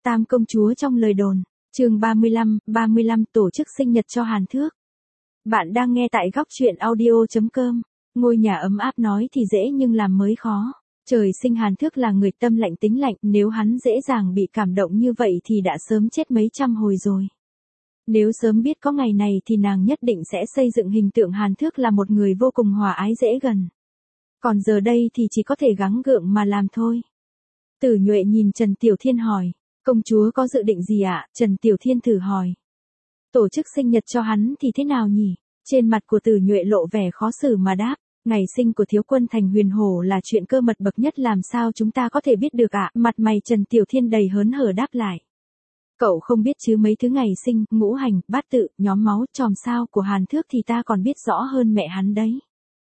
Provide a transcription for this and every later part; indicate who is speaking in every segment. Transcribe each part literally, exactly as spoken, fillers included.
Speaker 1: Tam công chúa trong lời đồn, chương ba mươi lăm, ba mươi lăm tổ chức sinh nhật cho Hàn Thước. Bạn đang nghe tại góc truyện audio chấm com. Ngôi nhà ấm áp nói thì dễ nhưng làm mới khó. Trời sinh Hàn Thước là người tâm lạnh tính lạnh, nếu hắn dễ dàng bị cảm động như vậy thì đã sớm chết mấy trăm hồi rồi. Nếu sớm biết có ngày này thì nàng nhất định sẽ xây dựng hình tượng Hàn Thước là một người vô cùng hòa ái dễ gần. Còn giờ đây thì chỉ có thể gắng gượng mà làm thôi. Tử Nhuệ nhìn Trần Tiểu Thiên hỏi, công chúa có dự định gì ạ? Trần Tiểu Thiên thử hỏi. Tổ chức sinh nhật cho hắn thì thế nào nhỉ? Trên mặt của Tử Nhuệ lộ vẻ khó xử mà đáp, ngày sinh của thiếu quân Thành Huyền Hổ là chuyện cơ mật bậc nhất, làm sao chúng ta có thể biết được ạ? Mặt mày Trần Tiểu Thiên đầy hớn hở đáp lại. Cậu không biết chứ, mấy thứ ngày sinh, ngũ hành, bát tự, nhóm máu, chòm sao của Hàn Thước thì ta còn biết rõ hơn mẹ hắn đấy.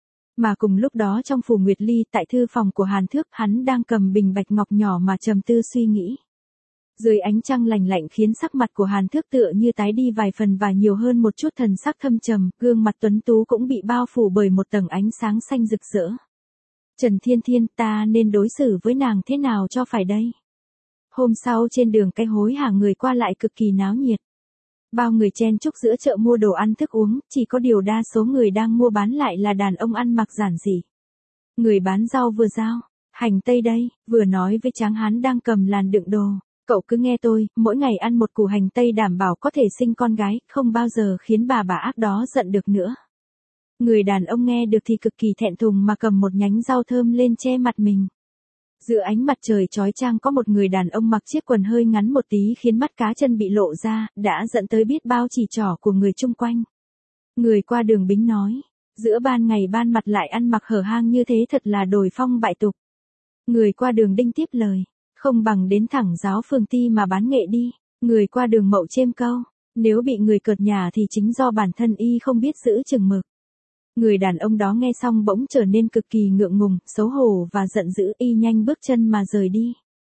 Speaker 1: Mà cùng lúc đó trong phủ Nguyệt Ly, tại thư phòng của Hàn Thước, hắn đang cầm bình bạch ngọc nhỏ mà trầm tư suy nghĩ. Dưới ánh trăng lành lạnh khiến sắc mặt của Hàn Thước tựa như tái đi vài phần và nhiều hơn một chút thần sắc thâm trầm, gương mặt tuấn tú cũng bị bao phủ bởi một tầng ánh sáng xanh rực rỡ. Trần Thiên Thiên, ta nên đối xử với nàng thế nào cho phải đây? Hôm sau trên đường cái hối hả người qua lại cực kỳ náo nhiệt. Bao người chen chúc giữa chợ mua đồ ăn thức uống, chỉ có điều đa số người đang mua bán lại là đàn ông ăn mặc giản dị. Người bán rau vừa giao, hành tây đây, vừa nói với tráng hán đang cầm làn đựng đồ. Cậu cứ nghe tôi, mỗi ngày ăn một củ hành tây đảm bảo có thể sinh con gái, không bao giờ khiến bà bà ác đó giận được nữa. Người đàn ông nghe được thì cực kỳ thẹn thùng mà cầm một nhánh rau thơm lên che mặt mình. Giữa ánh mặt trời chói chang có một người đàn ông mặc chiếc quần hơi ngắn một tí khiến mắt cá chân bị lộ ra, đã dẫn tới biết bao chỉ trỏ của người chung quanh. Người qua đường bính nói, giữa ban ngày ban mặt lại ăn mặc hở hang như thế thật là đồi phong bại tục. Người qua đường đinh tiếp lời, không bằng đến thẳng giáo phường ti mà bán nghệ đi. Người qua đường mậu chêm câu, nếu bị người cợt nhả thì chính do bản thân y không biết giữ chừng mực. Người đàn ông đó nghe xong bỗng trở nên cực kỳ ngượng ngùng, xấu hổ và giận dữ, y nhanh bước chân mà rời đi.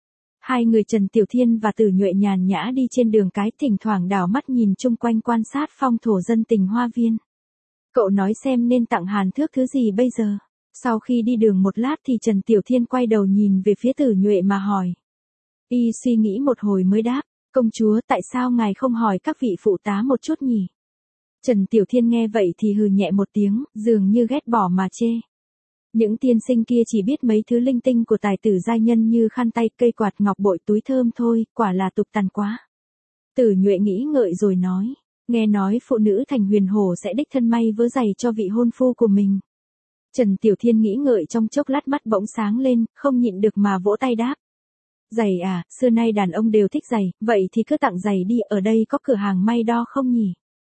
Speaker 1: Hai người Trần Tiểu Thiên và Tử Nhuệ nhàn nhã đi trên đường cái, thỉnh thoảng đảo mắt nhìn chung quanh quan sát phong thổ dân tình hoa viên. Cậu nói xem nên tặng Hàn Thước thứ gì bây giờ? Sau khi đi đường một lát thì Trần Tiểu Thiên quay đầu nhìn về phía Tử Nhuệ mà hỏi. Y suy nghĩ một hồi mới đáp, công chúa tại sao ngài không hỏi các vị phụ tá một chút nhỉ? Trần Tiểu Thiên nghe vậy thì hừ nhẹ một tiếng, dường như ghét bỏ mà chê. Những tiên sinh kia chỉ biết mấy thứ linh tinh của tài tử giai nhân như khăn tay, cây quạt, ngọc bội, túi thơm thôi, quả là tục tằn quá. Tử Nhuệ nghĩ ngợi rồi nói, nghe nói phụ nữ Thành Huyền Hổ sẽ đích thân may vớ giày cho vị hôn phu của mình. Trần Tiểu Thiên nghĩ ngợi trong chốc lát mắt bỗng sáng lên, không nhịn được mà vỗ tay đáp. Giày à, xưa nay đàn ông đều thích giày, vậy thì cứ tặng giày đi, ở đây có cửa hàng may đo không nhỉ?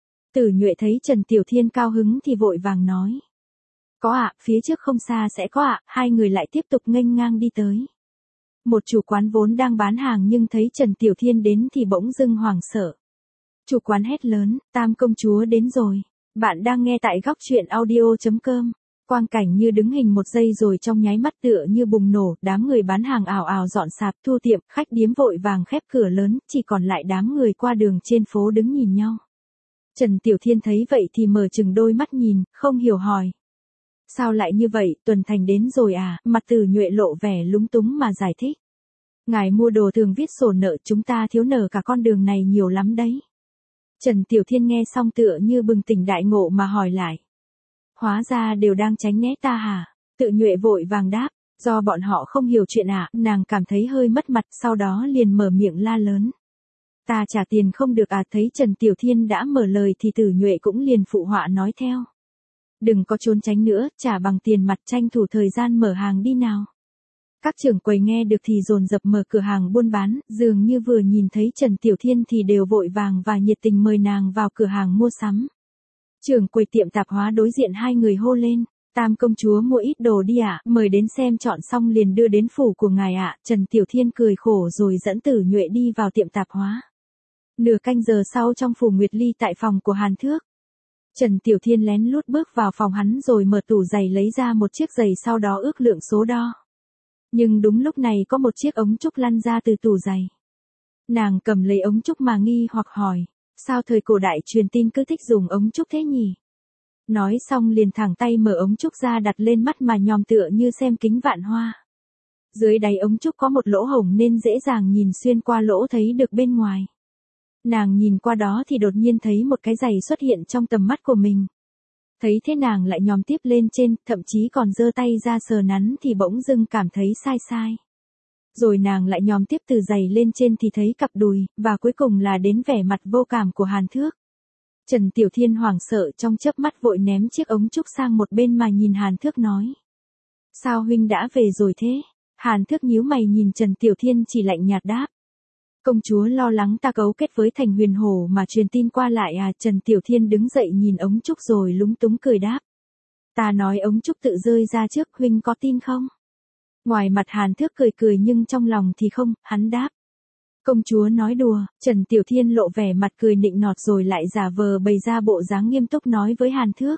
Speaker 1: Tử Nhuệ thấy Trần Tiểu Thiên cao hứng thì vội vàng nói. Có ạ, phía trước không xa sẽ có ạ, hai người lại tiếp tục nghênh ngang đi tới. Một chủ quán vốn đang bán hàng nhưng thấy Trần Tiểu Thiên đến thì bỗng dưng hoảng sợ. Chủ quán hét lớn, Tam công chúa đến rồi. Bạn đang nghe tại góc truyện audio chấm com. Quang cảnh như đứng hình một giây rồi trong nháy mắt tựa như bùng nổ, đám người bán hàng ào ào dọn sạp thu tiệm, khách điếm vội vàng khép cửa lớn, chỉ còn lại đám người qua đường trên phố đứng nhìn nhau. Trần Tiểu Thiên thấy vậy thì mở chừng đôi mắt nhìn, không hiểu hỏi. Sao lại như vậy, Tuần Thành đến rồi à? Mặt Tử Nhuệ lộ vẻ lúng túng mà giải thích. Ngài mua đồ thường viết sổ nợ, chúng ta thiếu nợ cả con đường này nhiều lắm đấy. Trần Tiểu Thiên nghe xong tựa như bừng tỉnh đại ngộ mà hỏi lại. Hóa ra đều đang tránh né ta hả? Tử Nhuệ vội vàng đáp, do bọn họ không hiểu chuyện ạ, à, nàng cảm thấy hơi mất mặt, sau đó liền mở miệng la lớn. Ta trả tiền không được à? Thấy Trần Tiểu Thiên đã mở lời thì Tử Nhuệ cũng liền phụ họa nói theo. Đừng có trốn tránh nữa, trả bằng tiền mặt, tranh thủ thời gian mở hàng đi nào. Các trưởng quầy nghe được thì dồn dập mở cửa hàng buôn bán, dường như vừa nhìn thấy Trần Tiểu Thiên thì đều vội vàng và nhiệt tình mời nàng vào cửa hàng mua sắm. Trưởng quầy tiệm tạp hóa đối diện hai người hô lên, Tam công chúa mua ít đồ đi ạ, mời đến xem chọn xong liền đưa đến phủ của ngài ạ. Trần Tiểu Thiên cười khổ rồi dẫn Tử Nhuệ đi vào tiệm tạp hóa. Nửa canh giờ sau trong phủ Nguyệt Ly tại phòng của Hàn Thước. Trần Tiểu Thiên lén lút bước vào phòng hắn rồi mở tủ giày lấy ra một chiếc giày, sau đó ước lượng số đo. Nhưng đúng lúc này có một chiếc ống trúc lăn ra từ tủ giày. Nàng cầm lấy ống trúc mà nghi hoặc hỏi, sao thời cổ đại truyền tin cứ thích dùng ống trúc thế nhỉ? Nói xong liền thẳng tay mở ống trúc ra đặt lên mắt mà nhòm tựa như xem kính vạn hoa. Dưới đáy ống trúc có một lỗ hổng nên dễ dàng nhìn xuyên qua lỗ thấy được bên ngoài. Nàng nhìn qua đó thì đột nhiên thấy một cái giày xuất hiện trong tầm mắt của mình. Thấy thế nàng lại nhòm tiếp lên trên, thậm chí còn giơ tay ra sờ nắn thì bỗng dưng cảm thấy sai sai. Rồi nàng lại nhòm tiếp từ giày lên trên thì thấy cặp đùi, và cuối cùng là đến vẻ mặt vô cảm của Hàn Thước. Trần Tiểu Thiên hoảng sợ trong chớp mắt vội ném chiếc ống trúc sang một bên mà nhìn Hàn Thước nói. Sao huynh đã về rồi thế? Hàn Thước nhíu mày nhìn Trần Tiểu Thiên chỉ lạnh nhạt đáp. Công chúa lo lắng ta cấu kết với Thành Huyền Hổ mà truyền tin qua lại à? Trần Tiểu Thiên đứng dậy nhìn ống trúc rồi lúng túng cười đáp. Ta nói ống trúc tự rơi ra trước, huynh có tin không? Ngoài mặt Hàn Thước cười cười nhưng trong lòng thì không, hắn đáp. Công chúa nói đùa. Trần Tiểu Thiên lộ vẻ mặt cười nịnh nọt rồi lại giả vờ bày ra bộ dáng nghiêm túc nói với Hàn Thước.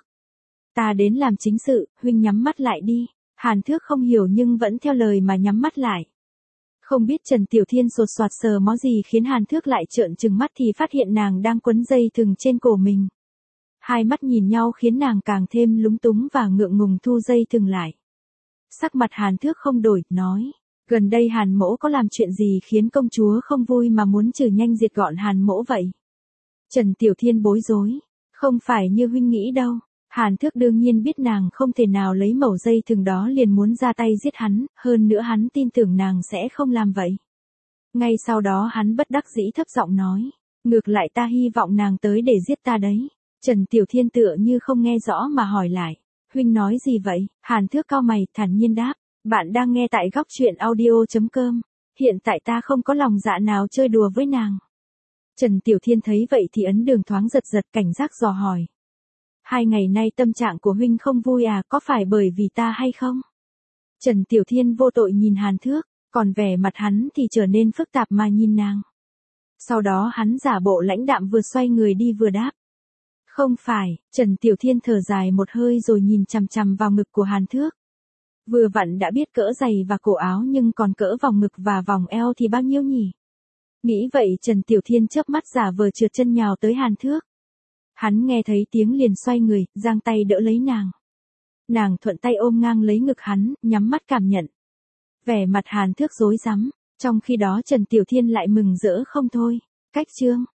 Speaker 1: Ta đến làm chính sự, huynh nhắm mắt lại đi. Hàn Thước không hiểu nhưng vẫn theo lời mà nhắm mắt lại. Không biết Trần Tiểu Thiên sột soạt sờ mó gì khiến Hàn Thước lại trợn trừng mắt thì phát hiện nàng đang quấn dây thừng trên cổ mình. Hai mắt nhìn nhau khiến nàng càng thêm lúng túng và ngượng ngùng thu dây thừng lại. Sắc mặt Hàn Thước không đổi, nói. Gần đây Hàn mỗ có làm chuyện gì khiến công chúa không vui mà muốn trừ nhanh diệt gọn Hàn mỗ vậy? Trần Tiểu Thiên bối rối. Không phải như huynh nghĩ đâu. Hàn Thước đương nhiên biết nàng không thể nào lấy mẩu dây thừng đó liền muốn ra tay giết hắn, hơn nữa hắn tin tưởng nàng sẽ không làm vậy. Ngay sau đó hắn bất đắc dĩ thấp giọng nói, ngược lại ta hy vọng nàng tới để giết ta đấy. Trần Tiểu Thiên tựa như không nghe rõ mà hỏi lại, huynh nói gì vậy? Hàn Thước cau mày, thản nhiên đáp, bạn đang nghe tại góc truyện audio chấm com, hiện tại ta không có lòng dạ nào chơi đùa với nàng. Trần Tiểu Thiên thấy vậy thì ấn đường thoáng giật giật cảnh giác dò hỏi. Hai ngày nay tâm trạng của huynh không vui à, có phải bởi vì ta hay không? Trần Tiểu Thiên vô tội nhìn Hàn Thước, còn vẻ mặt hắn thì trở nên phức tạp mà nhìn nàng. Sau đó hắn giả bộ lãnh đạm vừa xoay người đi vừa đáp. Không phải. Trần Tiểu Thiên thở dài một hơi rồi nhìn chằm chằm vào ngực của Hàn Thước. Vừa vặn đã biết cỡ giày và cổ áo nhưng còn cỡ vòng ngực và vòng eo thì bao nhiêu nhỉ? Nghĩ vậy Trần Tiểu Thiên chớp mắt giả vờ trượt chân nhào tới Hàn Thước. Hắn nghe thấy tiếng liền xoay người, giang tay đỡ lấy nàng. Nàng thuận tay ôm ngang lấy ngực hắn, nhắm mắt cảm nhận. Vẻ mặt Hàn Thước rối rắm, trong khi đó Trần Tiểu Thiên lại mừng rỡ không thôi. Cách chương